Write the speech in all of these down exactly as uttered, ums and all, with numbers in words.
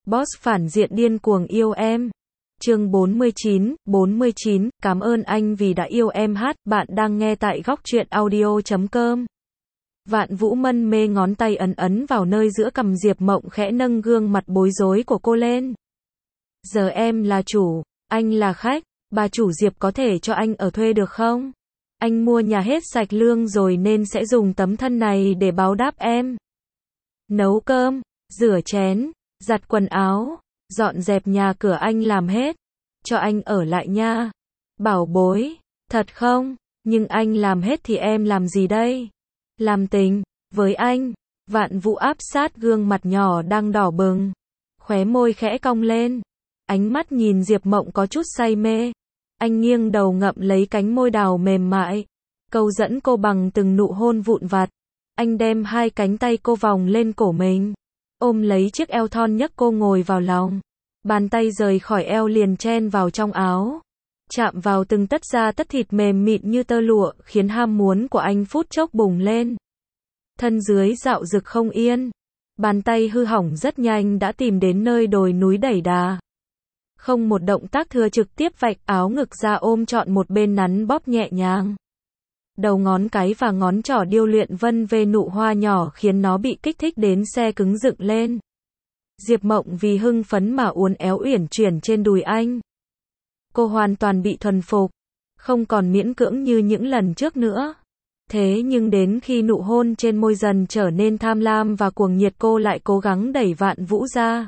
Boss phản diện điên cuồng yêu em. Chương bốn mươi chín, bốn mươi chín, cảm ơn anh vì đã yêu em hát, bạn đang nghe tại góc truyện audio chấm com. Vạn Vũ mân mê ngón tay ấn ấn vào nơi giữa cằm Diệp Mộng khẽ nâng gương mặt bối rối của cô lên. Giờ em là chủ, anh là khách, bà chủ Diệp có thể cho anh ở thuê được không? Anh mua nhà hết sạch lương rồi nên sẽ dùng tấm thân này để báo đáp em. Nấu cơm, rửa chén, giặt quần áo, dọn dẹp nhà cửa anh làm hết. Cho anh ở lại nha. Bảo bối, thật không? Nhưng anh làm hết thì em làm gì đây? Làm tình, với anh. Vạn Vũ áp sát gương mặt nhỏ đang đỏ bừng. Khóe môi khẽ cong lên. Ánh mắt nhìn Diệp Mộng có chút say mê. Anh nghiêng đầu ngậm lấy cánh môi đào mềm mại. Câu dẫn cô bằng từng nụ hôn vụn vặt. Anh đem hai cánh tay cô vòng lên cổ mình. Ôm lấy chiếc eo thon nhấc cô ngồi vào lòng. Bàn tay rời khỏi eo liền chen vào trong áo. Chạm vào từng tấc da tất thịt mềm mịn như tơ lụa, khiến ham muốn của anh phút chốc bùng lên. Thân dưới dạo dực không yên. Bàn tay hư hỏng rất nhanh đã tìm đến nơi đồi núi đẩy đà. Không một động tác thừa trực tiếp vạch áo ngực ra ôm trọn một bên nắn bóp nhẹ nhàng. Đầu ngón cái và ngón trỏ điêu luyện vân về nụ hoa nhỏ khiến nó bị kích thích đến xe cứng dựng lên. Diệp Mộng vì hưng phấn mà uốn éo uyển chuyển trên đùi anh. Cô hoàn toàn bị thuần phục, không còn miễn cưỡng như những lần trước nữa. Thế nhưng đến khi nụ hôn trên môi dần trở nên tham lam và cuồng nhiệt, cô lại cố gắng đẩy Vạn Vũ ra.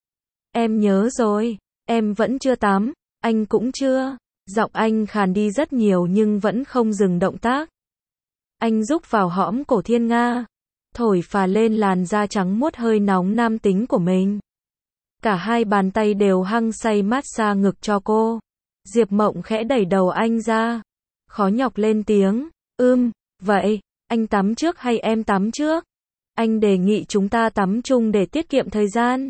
Em nhớ rồi, em vẫn chưa tắm, anh cũng chưa. Giọng anh khàn đi rất nhiều nhưng vẫn không dừng động tác. Anh rúc vào hõm cổ Thiên Nga, thổi phà lên làn da trắng muốt hơi nóng nam tính của mình. Cả hai bàn tay đều hăng say massage ngực cho cô. Diệp Mộng khẽ đẩy đầu anh ra, khó nhọc lên tiếng, ưm, vậy, anh tắm trước hay em tắm trước? Anh đề nghị chúng ta tắm chung để tiết kiệm thời gian.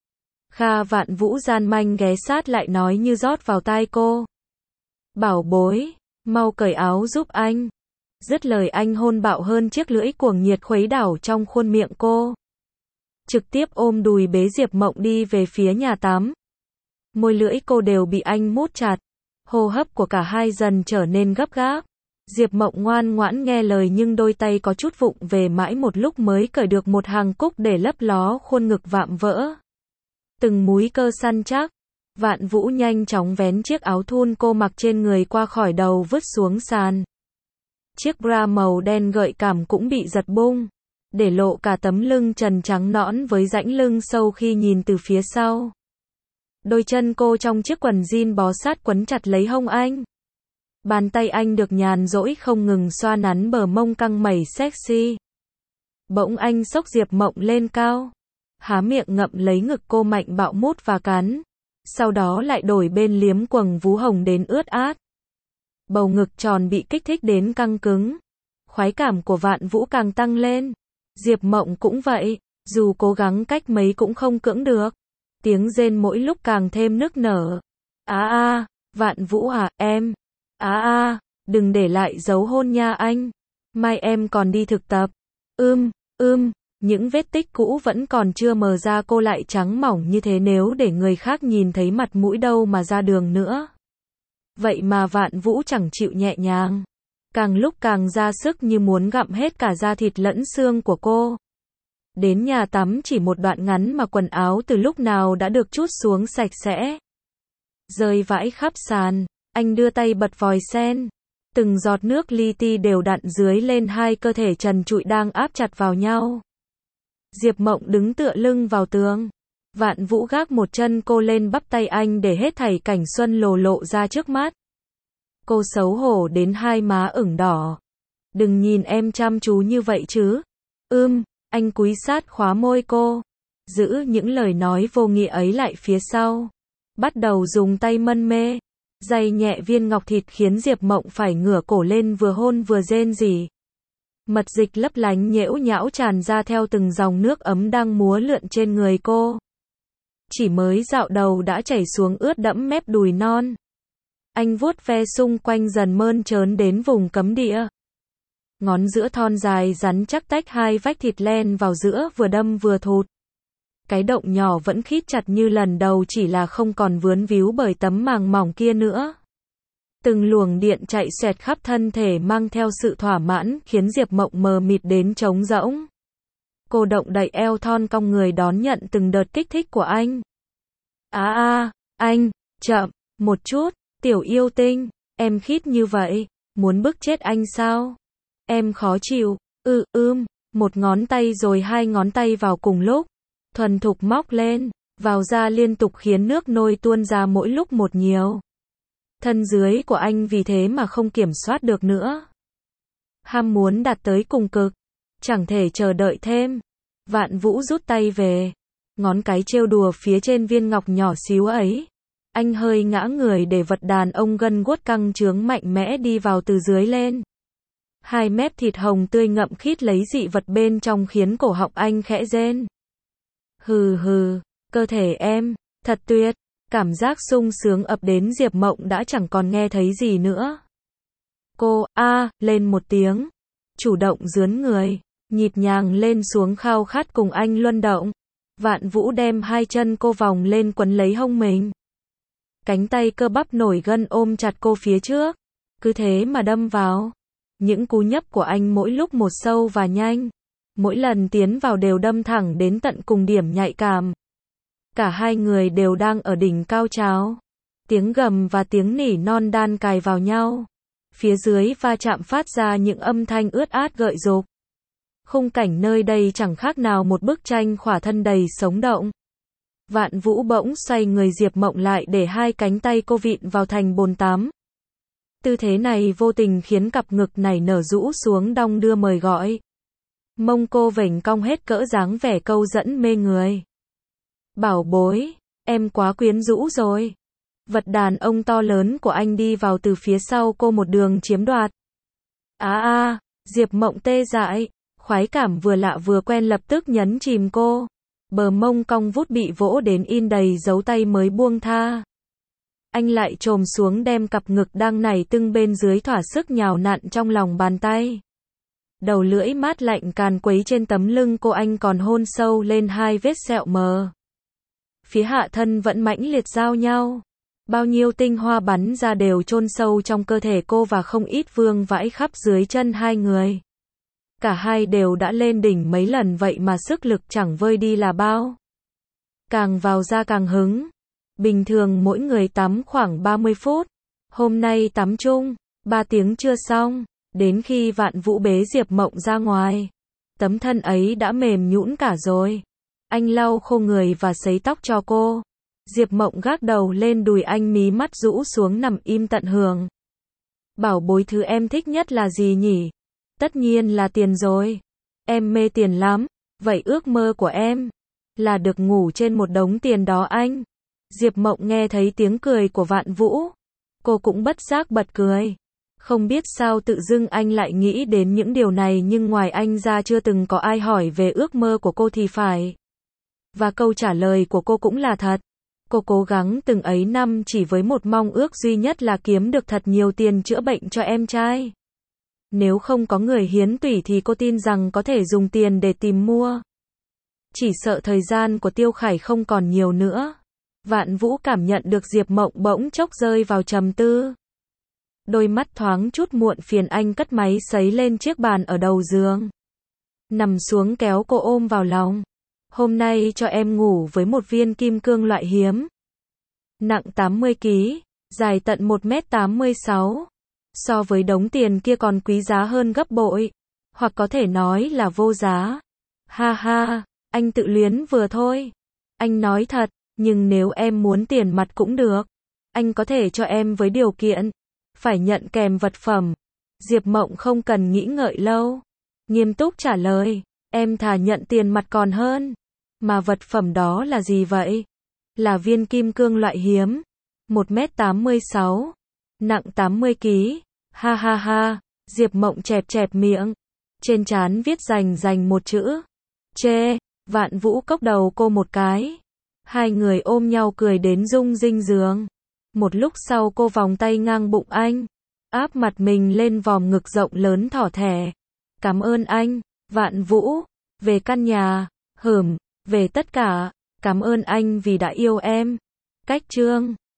Kha Vạn Vũ gian manh ghé sát lại nói như rót vào tai cô. Bảo bối, mau cởi áo giúp anh. Dứt lời anh hôn bạo hơn chiếc lưỡi cuồng nhiệt khuấy đảo trong khuôn miệng cô. Trực tiếp ôm đùi bế Diệp Mộng đi về phía nhà tắm. Môi lưỡi cô đều bị anh mút chặt. Hô hấp của cả hai dần trở nên gấp gáp. Diệp Mộng ngoan ngoãn nghe lời nhưng đôi tay có chút vụng về mãi một lúc mới cởi được một hàng cúc để lấp ló khuôn ngực vạm vỡ. Từng múi cơ săn chắc. Vạn Vũ nhanh chóng vén chiếc áo thun cô mặc trên người qua khỏi đầu vứt xuống sàn. Chiếc bra màu đen gợi cảm cũng bị giật bung, để lộ cả tấm lưng trần trắng nõn với rãnh lưng sâu khi nhìn từ phía sau. Đôi chân cô trong chiếc quần jean bó sát quấn chặt lấy hông anh. Bàn tay anh được nhàn rỗi không ngừng xoa nắn bờ mông căng mẩy sexy. Bỗng anh xốc Diệp Mộng lên cao, há miệng ngậm lấy ngực cô mạnh bạo mút và cắn. Sau đó lại đổi bên liếm quầng vú hồng đến ướt át. Bầu ngực tròn bị kích thích đến căng cứng. Khoái cảm của Vạn Vũ càng tăng lên. Diệp Mộng cũng vậy, dù cố gắng cách mấy cũng không cưỡng được. Tiếng rên mỗi lúc càng thêm nức nở. Á a, Vạn Vũ à, em. Á a, đừng để lại dấu hôn nha anh. Mai em còn đi thực tập. Ưm, ưm. Những vết tích cũ vẫn còn chưa mờ ra, cô lại trắng mỏng như thế, nếu để người khác nhìn thấy mặt mũi đâu mà ra đường nữa. Vậy mà Vạn Vũ chẳng chịu nhẹ nhàng. Càng lúc càng ra sức như muốn gặm hết cả da thịt lẫn xương của cô. Đến nhà tắm chỉ một đoạn ngắn mà quần áo từ lúc nào đã được trút xuống sạch sẽ. Rơi vãi khắp sàn, anh đưa tay bật vòi sen. Từng giọt nước li ti đều đặn dưới lên hai cơ thể trần trụi đang áp chặt vào nhau. Diệp Mộng đứng tựa lưng vào tường. Vạn Vũ gác một chân cô lên bắp tay anh để hết thảy cảnh xuân lồ lộ ra trước mắt. Cô xấu hổ đến hai má ửng đỏ. Đừng nhìn em chăm chú như vậy chứ. Ưm, anh cúi sát khóa môi cô. Giữ những lời nói vô nghĩa ấy lại phía sau. Bắt đầu dùng tay mân mê. Day nhẹ viên ngọc thịt khiến Diệp Mộng phải ngửa cổ lên vừa hôn vừa rên rỉ. Mật dịch lấp lánh nhễu nhão tràn ra theo từng dòng nước ấm đang múa lượn trên người cô. Chỉ mới dạo đầu đã chảy xuống ướt đẫm mép đùi non. Anh vuốt ve xung quanh dần mơn trớn đến vùng cấm địa. Ngón giữa thon dài rắn chắc tách hai vách thịt len vào giữa, vừa đâm vừa thụt. Cái động nhỏ vẫn khít chặt như lần đầu, chỉ là không còn vướng víu bởi tấm màng mỏng kia nữa. Từng luồng điện chạy xoẹt khắp thân thể mang theo sự thỏa mãn, khiến Diệp Mộng mờ mịt đến trống rỗng. Cô động đậy eo thon cong người đón nhận từng đợt kích thích của anh. À à, anh, chậm, một chút, tiểu yêu tinh, em khít như vậy, muốn bức chết anh sao? Em khó chịu, ư ưm, một ngón tay rồi hai ngón tay vào cùng lúc, thuần thục móc lên, vào ra liên tục khiến nước nôi tuôn ra mỗi lúc một nhiều. Thân dưới của anh vì thế mà không kiểm soát được nữa. Ham muốn đạt tới cùng cực, chẳng thể chờ đợi thêm. Vạn Vũ rút tay về, ngón cái trêu đùa phía trên viên ngọc nhỏ xíu ấy. Anh hơi ngã người để vật đàn ông gân guốc căng trướng mạnh mẽ đi vào từ dưới lên. Hai mép thịt hồng tươi ngậm khít lấy dị vật bên trong khiến cổ họng anh khẽ rên. Hừ hừ, cơ thể em, thật tuyệt. Cảm giác sung sướng ập đến Diệp Mộng đã chẳng còn nghe thấy gì nữa. Cô, a, à, lên một tiếng. Chủ động dướn người, nhịp nhàng lên xuống khao khát cùng anh luân động. Vạn Vũ đem hai chân cô vòng lên quấn lấy hông mình. Cánh tay cơ bắp nổi gân ôm chặt cô phía trước. Cứ thế mà đâm vào. Những cú nhấp của anh mỗi lúc một sâu và nhanh. Mỗi lần tiến vào đều đâm thẳng đến tận cùng điểm nhạy cảm. Cả hai người đều đang ở đỉnh cao trào. Tiếng gầm và tiếng nỉ non đan cài vào nhau. Phía dưới va chạm phát ra những âm thanh ướt át gợi dục. Khung cảnh nơi đây chẳng khác nào một bức tranh khỏa thân đầy sống động. Vạn Vũ bỗng xoay người Diệp Mộng lại để hai cánh tay cô vịn vào thành bồn tắm. Tư thế này vô tình khiến cặp ngực nảy nở rũ xuống đong đưa mời gọi. Mông cô vểnh cong hết cỡ dáng vẻ câu dẫn mê người. Bảo bối, em quá quyến rũ rồi. Vật đàn ông to lớn của anh đi vào từ phía sau cô một đường chiếm đoạt. À à, Diệp Mộng tê dại, khoái cảm vừa lạ vừa quen lập tức nhấn chìm cô. Bờ mông cong vút bị vỗ đến in đầy dấu tay mới buông tha. Anh lại chồm xuống đem cặp ngực đang nảy tưng bên dưới thỏa sức nhào nặn trong lòng bàn tay. Đầu lưỡi mát lạnh càn quấy trên tấm lưng cô, anh còn hôn sâu lên hai vết sẹo mờ. Phía hạ thân vẫn mãnh liệt giao nhau. Bao nhiêu tinh hoa bắn ra đều chôn sâu trong cơ thể cô và không ít vương vãi khắp dưới chân hai người. Cả hai đều đã lên đỉnh mấy lần vậy mà sức lực chẳng vơi đi là bao. Càng vào ra càng hứng. Bình thường mỗi người tắm khoảng ba mươi phút. Hôm nay tắm chung, ba tiếng chưa xong. Đến khi Vạn Vũ bế Diệp Mộng ra ngoài, tấm thân ấy đã mềm nhũn cả rồi. Anh lau khô người và sấy tóc cho cô. Diệp Mộng gác đầu lên đùi anh, mí mắt rũ xuống nằm im tận hưởng. Bảo bối, thứ em thích nhất là gì nhỉ? Tất nhiên là tiền rồi. Em mê tiền lắm. Vậy ước mơ của em là được ngủ trên một đống tiền đó anh. Diệp Mộng nghe thấy tiếng cười của Vạn Vũ. Cô cũng bất giác bật cười. Không biết sao tự dưng anh lại nghĩ đến những điều này, nhưng ngoài anh ra chưa từng có ai hỏi về ước mơ của cô thì phải. Và câu trả lời của cô cũng là thật. Cô cố gắng từng ấy năm chỉ với một mong ước duy nhất là kiếm được thật nhiều tiền chữa bệnh cho em trai. Nếu không có người hiến tủy thì cô tin rằng có thể dùng tiền để tìm mua. Chỉ sợ thời gian của Tiêu Khải không còn nhiều nữa. Vạn Vũ cảm nhận được Diệp Mộng bỗng chốc rơi vào trầm tư. Đôi mắt thoáng chút muộn phiền, anh cất máy sấy lên chiếc bàn ở đầu giường. Nằm xuống kéo cô ôm vào lòng. Hôm nay cho em ngủ với một viên kim cương loại hiếm. Nặng tám mươi ki lô gam, dài tận một mét tám mươi sáu. So với đống tiền kia còn quý giá hơn gấp bội. Hoặc có thể nói là vô giá. Ha ha, anh tự luyến vừa thôi. Anh nói thật, nhưng nếu em muốn tiền mặt cũng được. Anh có thể cho em với điều kiện phải nhận kèm vật phẩm. Diệp Mộng không cần nghĩ ngợi lâu, nghiêm túc trả lời. Em thà nhận tiền mặt còn hơn. Mà vật phẩm đó là gì vậy? Là viên kim cương loại hiếm. một mét tám mươi sáu. Nặng tám mươi ki lô gam. Ha ha ha. Diệp Mộng chẹp chẹp miệng. Trên trán viết rành rành một chữ. Chê. Vạn Vũ cốc đầu cô một cái. Hai người ôm nhau cười đến rung rinh giường. Một lúc sau cô vòng tay ngang bụng anh. Áp mặt mình lên vòm ngực rộng lớn thỏ thẻ. Cảm ơn anh, Vạn Vũ. Về căn nhà. Hửm. Về tất cả. Cảm ơn anh vì đã yêu em. Cách chương